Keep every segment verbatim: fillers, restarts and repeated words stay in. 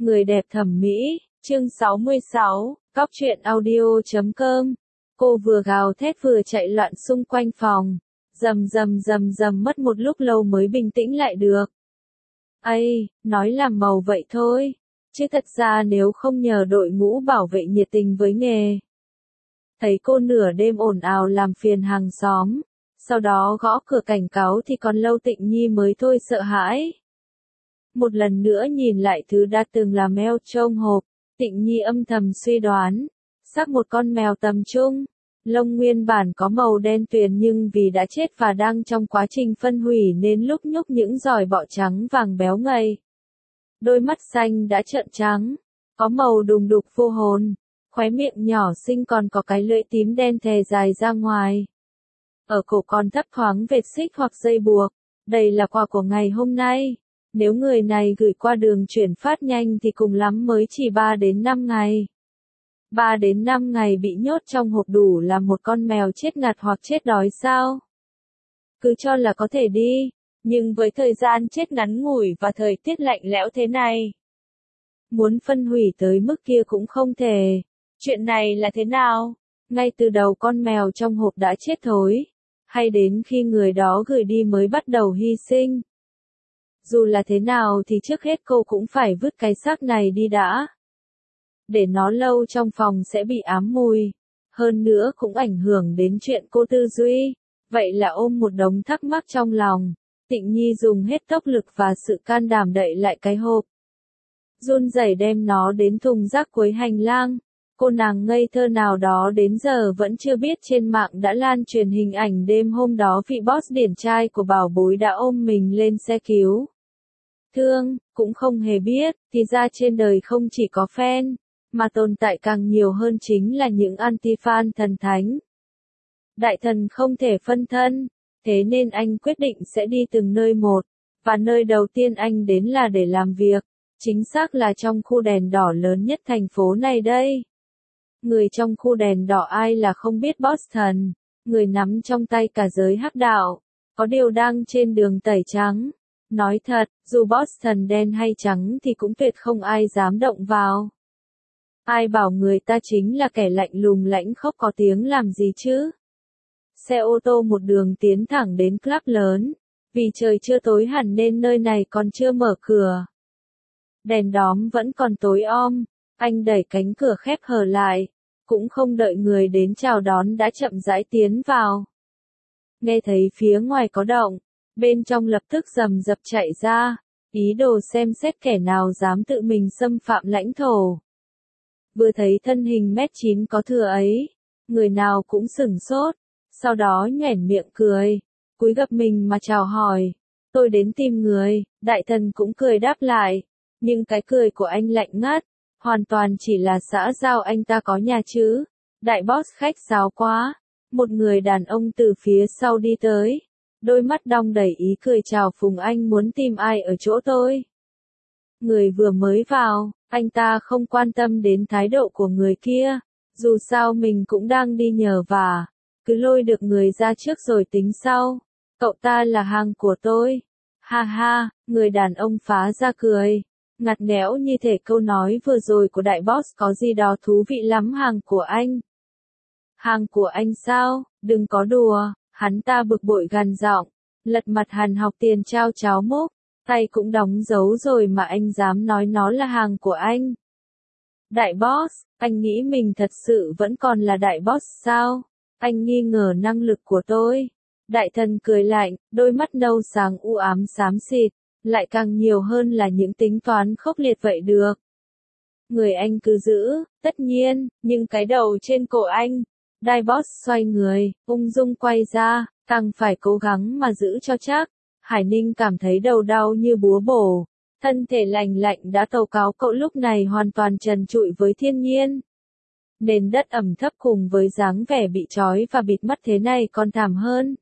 Người đẹp thẩm mỹ, chương sáu mươi sáu, cóc truyện audio chấm com. Cô vừa gào thét vừa chạy loạn xung quanh phòng. Rầm rầm rầm rầm mất một lúc lâu mới bình tĩnh lại được. Ây, nói làm màu vậy thôi. Chứ thật ra nếu không nhờ đội ngũ bảo vệ nhiệt tình với nghề. Thấy cô nửa đêm ồn ào làm phiền hàng xóm. Sau đó gõ cửa cảnh cáo thì còn lâu Tịnh Nhi mới thôi sợ hãi. Một lần nữa nhìn lại thứ đã từng là mèo trong hộp, Tịnh Nhi âm thầm suy đoán. Xác một con mèo tầm trung. Lông nguyên bản có màu đen tuyền nhưng vì đã chết và đang trong quá trình phân hủy nên lúc nhúc những giòi bọ trắng vàng béo ngậy. Đôi mắt xanh đã trợn trắng, có màu đùng đục vô hồn, khóe miệng nhỏ xinh còn có cái lưỡi tím đen thè dài ra ngoài. Ở cổ còn thấp thoáng vệt xích hoặc dây buộc, đây là quà của ngày hôm nay. Nếu người này gửi qua đường chuyển phát nhanh thì cùng lắm mới chỉ ba đến năm ngày. ba đến năm ngày bị nhốt trong hộp đủ là một con mèo chết ngạt hoặc chết đói sao? Cứ cho là có thể đi, nhưng với thời gian chết ngắn ngủi và thời tiết lạnh lẽo thế này, muốn phân hủy tới mức kia cũng không thể. Chuyện này là thế nào? Ngay từ đầu con mèo trong hộp đã chết thối, hay đến khi người đó gửi đi mới bắt đầu hy sinh? Dù là thế nào thì trước hết cô cũng phải vứt cái xác này đi đã. Để nó lâu trong phòng sẽ bị ám mùi. Hơn nữa cũng ảnh hưởng đến chuyện cô tư duy. Vậy là ôm một đống thắc mắc trong lòng. Tịnh Nhi dùng hết tốc lực và sự can đảm đậy lại cái hộp. Run rẩy đem nó đến thùng rác cuối hành lang. Cô nàng ngây thơ nào đó đến giờ vẫn chưa biết trên mạng đã lan truyền hình ảnh đêm hôm đó vị boss điển trai của bảo bối đã ôm mình lên xe cứu thương, cũng không hề biết, thì ra trên đời không chỉ có fan, mà tồn tại càng nhiều hơn chính là những anti-fan thần thánh. Đại thần không thể phân thân, thế nên anh quyết định sẽ đi từng nơi một, và nơi đầu tiên anh đến là để làm việc, chính xác là trong khu đèn đỏ lớn nhất thành phố này đây. Người trong khu đèn đỏ ai là không biết Boston, người nắm trong tay cả giới hắc đạo, có điều đang trên đường tẩy trắng. Nói thật, dù Boston đen hay trắng thì cũng tuyệt không ai dám động vào. Ai bảo người ta chính là kẻ lạnh lùng lãnh khốc có tiếng làm gì chứ? Xe ô tô một đường tiến thẳng đến club lớn, vì trời chưa tối hẳn nên nơi này còn chưa mở cửa. Đèn đóm vẫn còn tối om, anh đẩy cánh cửa khép hờ lại, cũng không đợi người đến chào đón đã chậm rãi tiến vào. Nghe thấy phía ngoài có động. Bên trong lập tức rầm rập chạy ra, ý đồ xem xét kẻ nào dám tự mình xâm phạm lãnh thổ. Vừa thấy thân hình mét chín có thừa ấy, người nào cũng sửng sốt, sau đó nhoẻn miệng cười, cúi gập mình mà chào hỏi, tôi đến tìm người, đại thần cũng cười đáp lại, nhưng cái cười của anh lạnh ngắt, hoàn toàn chỉ là xã giao anh ta có nhà chứ, đại boss khách sáo quá, một người đàn ông từ phía sau đi tới. Đôi mắt đong đầy ý cười chào phùng anh muốn tìm ai ở chỗ tôi. Người vừa mới vào, anh ta không quan tâm đến thái độ của người kia, dù sao mình cũng đang đi nhờ vả, cứ lôi được người ra trước rồi tính sau. Cậu ta là hàng của tôi. Ha ha, người đàn ông phá ra cười, ngặt nghẽo như thể câu nói vừa rồi của đại boss có gì đó thú vị lắm. Hàng của anh. Hàng của anh sao, đừng có đùa. Hắn ta bực bội gằn giọng, lật mặt Hàn Học Tiền trao cháo múc, tay cũng đóng dấu rồi mà anh dám nói nó là hàng của anh. Đại boss, anh nghĩ mình thật sự vẫn còn là đại boss sao? Anh nghi ngờ năng lực của tôi. Đại thần cười lạnh, đôi mắt nâu sáng u ám xám xịt, lại càng nhiều hơn là những tính toán khốc liệt vậy được. Người anh cứ giữ, tất nhiên, nhưng cái đầu trên cổ anh. Đại boss xoay người, ung dung quay ra, càng phải cố gắng mà giữ cho chắc. Hải Ninh cảm thấy đầu đau như búa bổ, thân thể lành lạnh đã tố cáo cậu lúc này hoàn toàn trần trụi với thiên nhiên. Nền đất ẩm thấp cùng với dáng vẻ bị trói và bịt mắt thế này còn thảm hơn.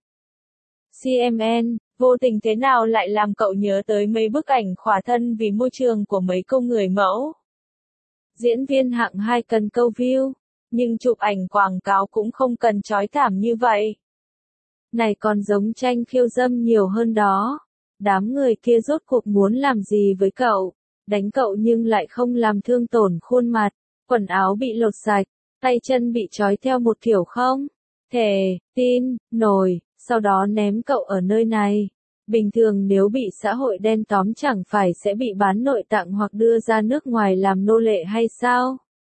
xê em en, vô tình thế nào lại làm cậu nhớ tới mấy bức ảnh khỏa thân vì môi trường của mấy cô người mẫu. Diễn viên hạng hai cần câu view. Nhưng chụp ảnh quảng cáo cũng không cần chói thảm như vậy. Này còn giống tranh khiêu dâm nhiều hơn đó. Đám người kia rốt cuộc muốn làm gì với cậu? đánh cậu nhưng lại không làm thương tổn khuôn mặt, quần áo bị lột sạch, tay chân bị trói theo một kiểu không thể tin nổi, sau đó ném cậu ở nơi này. Bình thường nếu bị xã hội đen tóm chẳng phải sẽ bị bán nội tạng hoặc đưa ra nước ngoài làm nô lệ hay sao?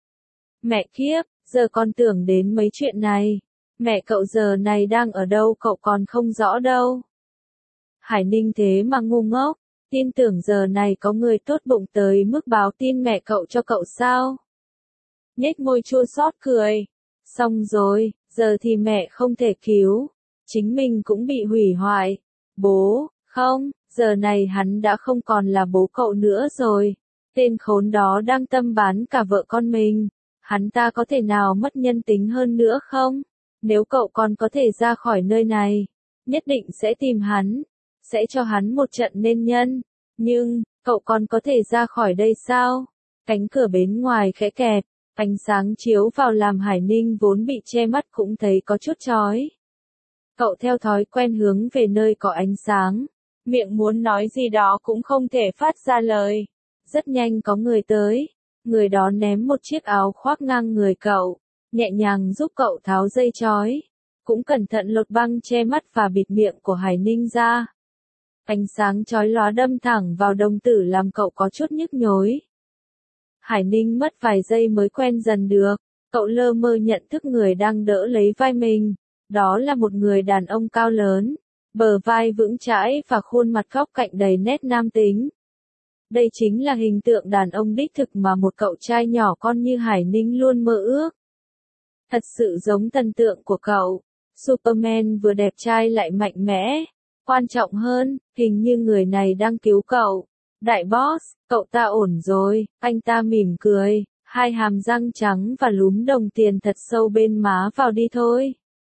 Mẹ kiếp, giờ con tưởng đến mấy chuyện này. Mẹ cậu giờ này đang ở đâu cậu còn không rõ đâu. Hải Ninh thế mà ngu ngốc, tin tưởng giờ này có người tốt bụng tới mức báo tin mẹ cậu cho cậu sao? Nhếch môi chua xót cười. Xong rồi, giờ thì mẹ không thể cứu. Chính mình cũng bị hủy hoại. Bố, không, giờ này hắn đã không còn là bố cậu nữa rồi. Tên khốn đó đang tâm bán cả vợ con mình. Hắn ta có thể nào mất nhân tính hơn nữa không? Nếu cậu còn có thể ra khỏi nơi này, nhất định sẽ tìm hắn, sẽ cho hắn một trận nên nhân. Nhưng, cậu còn có thể ra khỏi đây sao? Cánh cửa bên ngoài khẽ kẹt, ánh sáng chiếu vào làm Hải Ninh vốn bị che mắt cũng thấy có chút chói. Cậu theo thói quen hướng về nơi có ánh sáng, miệng muốn nói gì đó cũng không thể phát ra lời. Rất nhanh có người tới, người đó ném một chiếc áo khoác ngang người cậu, nhẹ nhàng giúp cậu tháo dây chói, cũng cẩn thận lột băng che mắt và bịt miệng của Hải Ninh ra. Ánh sáng chói lóa đâm thẳng vào đồng tử làm cậu có chút nhức nhối. Hải Ninh mất vài giây mới quen dần được, cậu lơ mơ nhận thức người đang đỡ lấy vai mình. Đó là một người đàn ông cao lớn, bờ vai vững chãi và khuôn mặt góc cạnh đầy nét nam tính. Đây chính là hình tượng đàn ông đích thực mà một cậu trai nhỏ con như Hải Ninh luôn mơ ước. Thật sự giống thần tượng của cậu, Superman vừa đẹp trai lại mạnh mẽ. Quan trọng hơn, hình như người này đang cứu cậu. Đại boss, cậu ta ổn rồi, anh ta mỉm cười, hai hàm răng trắng và lúm đồng tiền thật sâu bên má vào đi thôi.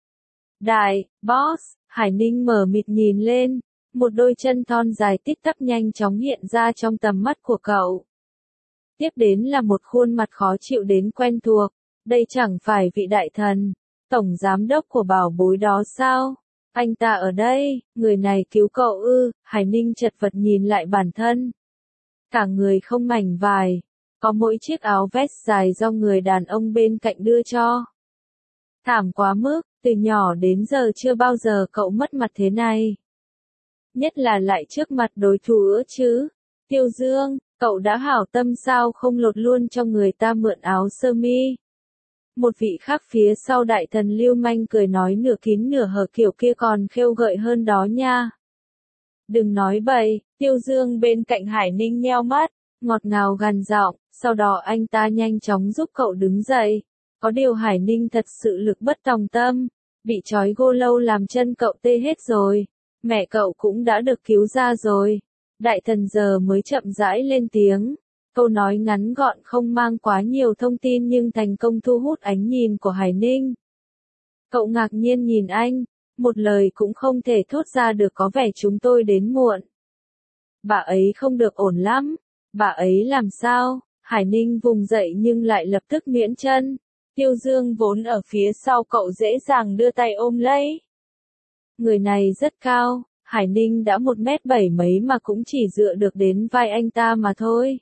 Đại, boss, Hải Ninh mở mịt nhìn lên, một đôi chân thon dài tít tắp nhanh chóng hiện ra trong tầm mắt của cậu. Tiếp đến là một khuôn mặt khó chịu đến quen thuộc, đây chẳng phải vị đại thần, tổng giám đốc của bảo bối đó sao? Anh ta ở đây, người này cứu cậu ư? Hải Ninh chật vật nhìn lại bản thân. Cả người không mảnh vải, có mỗi chiếc áo vest dài do người đàn ông bên cạnh đưa cho. Thảm quá mức, từ nhỏ đến giờ chưa bao giờ cậu mất mặt thế này. Nhất là lại trước mặt đối thủ nữa chứ. Tiêu Dương, cậu đã hảo tâm sao không lột luôn cho người ta mượn áo sơ mi. Một vị khác phía sau đại thần lưu manh cười nói nửa kín nửa hở kiểu kia còn khêu gợi hơn đó nha. Đừng nói bậy, Tiêu Dương bên cạnh Hải Ninh nheo mắt, ngọt ngào gằn giọng, sau đó anh ta nhanh chóng giúp cậu đứng dậy. Có điều Hải Ninh thật sự lực bất tòng tâm, bị trói gô lâu làm chân cậu tê hết rồi, mẹ cậu cũng đã được cứu ra rồi. Đại thần giờ mới chậm rãi lên tiếng, câu nói ngắn gọn không mang quá nhiều thông tin nhưng thành công thu hút ánh nhìn của Hải Ninh. Cậu ngạc nhiên nhìn anh, một lời cũng không thể thốt ra được có vẻ chúng tôi đến muộn. Bà ấy không được ổn lắm, bà ấy làm sao? Hải Ninh vùng dậy nhưng lại lập tức miễn chân. Tiêu Dương vốn ở phía sau cậu dễ dàng đưa tay ôm lấy. Người này rất cao, Hải Ninh đã một mét bảy mấy mà cũng chỉ dựa được đến vai anh ta mà thôi.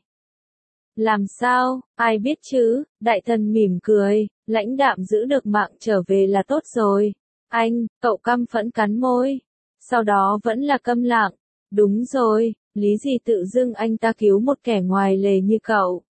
Làm sao, ai biết chứ, đại thần mỉm cười, lãnh đạm giữ được mạng trở về là tốt rồi. Anh, cậu căm phẫn cắn môi. Sau đó vẫn là câm lặng. Đúng rồi, lý gì tự dưng anh ta cứu một kẻ ngoài lề như cậu.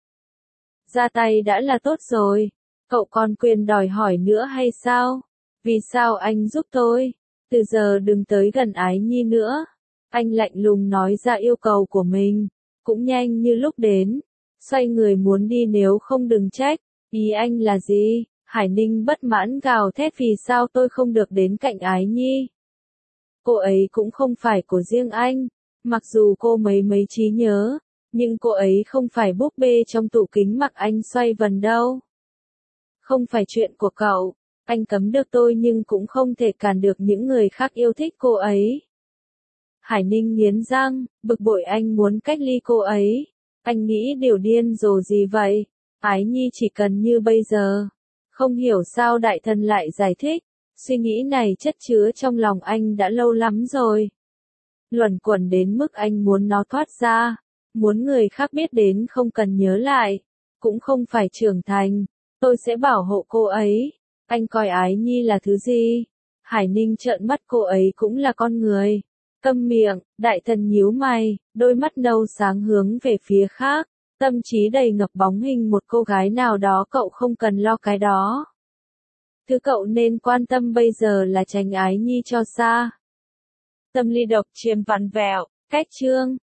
Ra tay đã là tốt rồi. Cậu còn quyền đòi hỏi nữa hay sao? Vì sao anh giúp tôi? Từ giờ đừng tới gần Ái Nhi nữa. Anh lạnh lùng nói ra yêu cầu của mình. Cũng nhanh như lúc đến. Xoay người muốn đi nếu không đừng trách. Ý anh là gì? Hải Ninh bất mãn gào thét vì sao tôi không được đến cạnh Ái Nhi. Cô ấy cũng không phải của riêng anh. Mặc dù cô mấy mấy trí nhớ. Nhưng cô ấy không phải búp bê trong tủ kính mặc anh xoay vần đâu. Không phải chuyện của cậu, anh cấm được tôi nhưng cũng không thể cản được những người khác yêu thích cô ấy. Hải Ninh nghiến răng, bực bội anh muốn cách ly cô ấy. Anh nghĩ điều điên rồ gì vậy? Ái Nhi chỉ cần như bây giờ. Không hiểu sao đại thần lại giải thích, suy nghĩ này chất chứa trong lòng anh đã lâu lắm rồi. Luẩn quẩn đến mức anh muốn nó thoát ra. Muốn người khác biết đến không cần nhớ lại. Cũng không phải trưởng thành. Tôi sẽ bảo hộ cô ấy. Anh coi Ái Nhi là thứ gì? Hải Ninh trợn mắt, cô ấy cũng là con người. Câm miệng, đại thần nhíu mày, đôi mắt nâu sáng hướng về phía khác. Tâm trí đầy ngập bóng hình một cô gái nào đó, cậu không cần lo cái đó. Thứ cậu nên quan tâm bây giờ là tránh Ái Nhi cho xa. Tâm lý độc chiếm vặn vẹo, cách chương.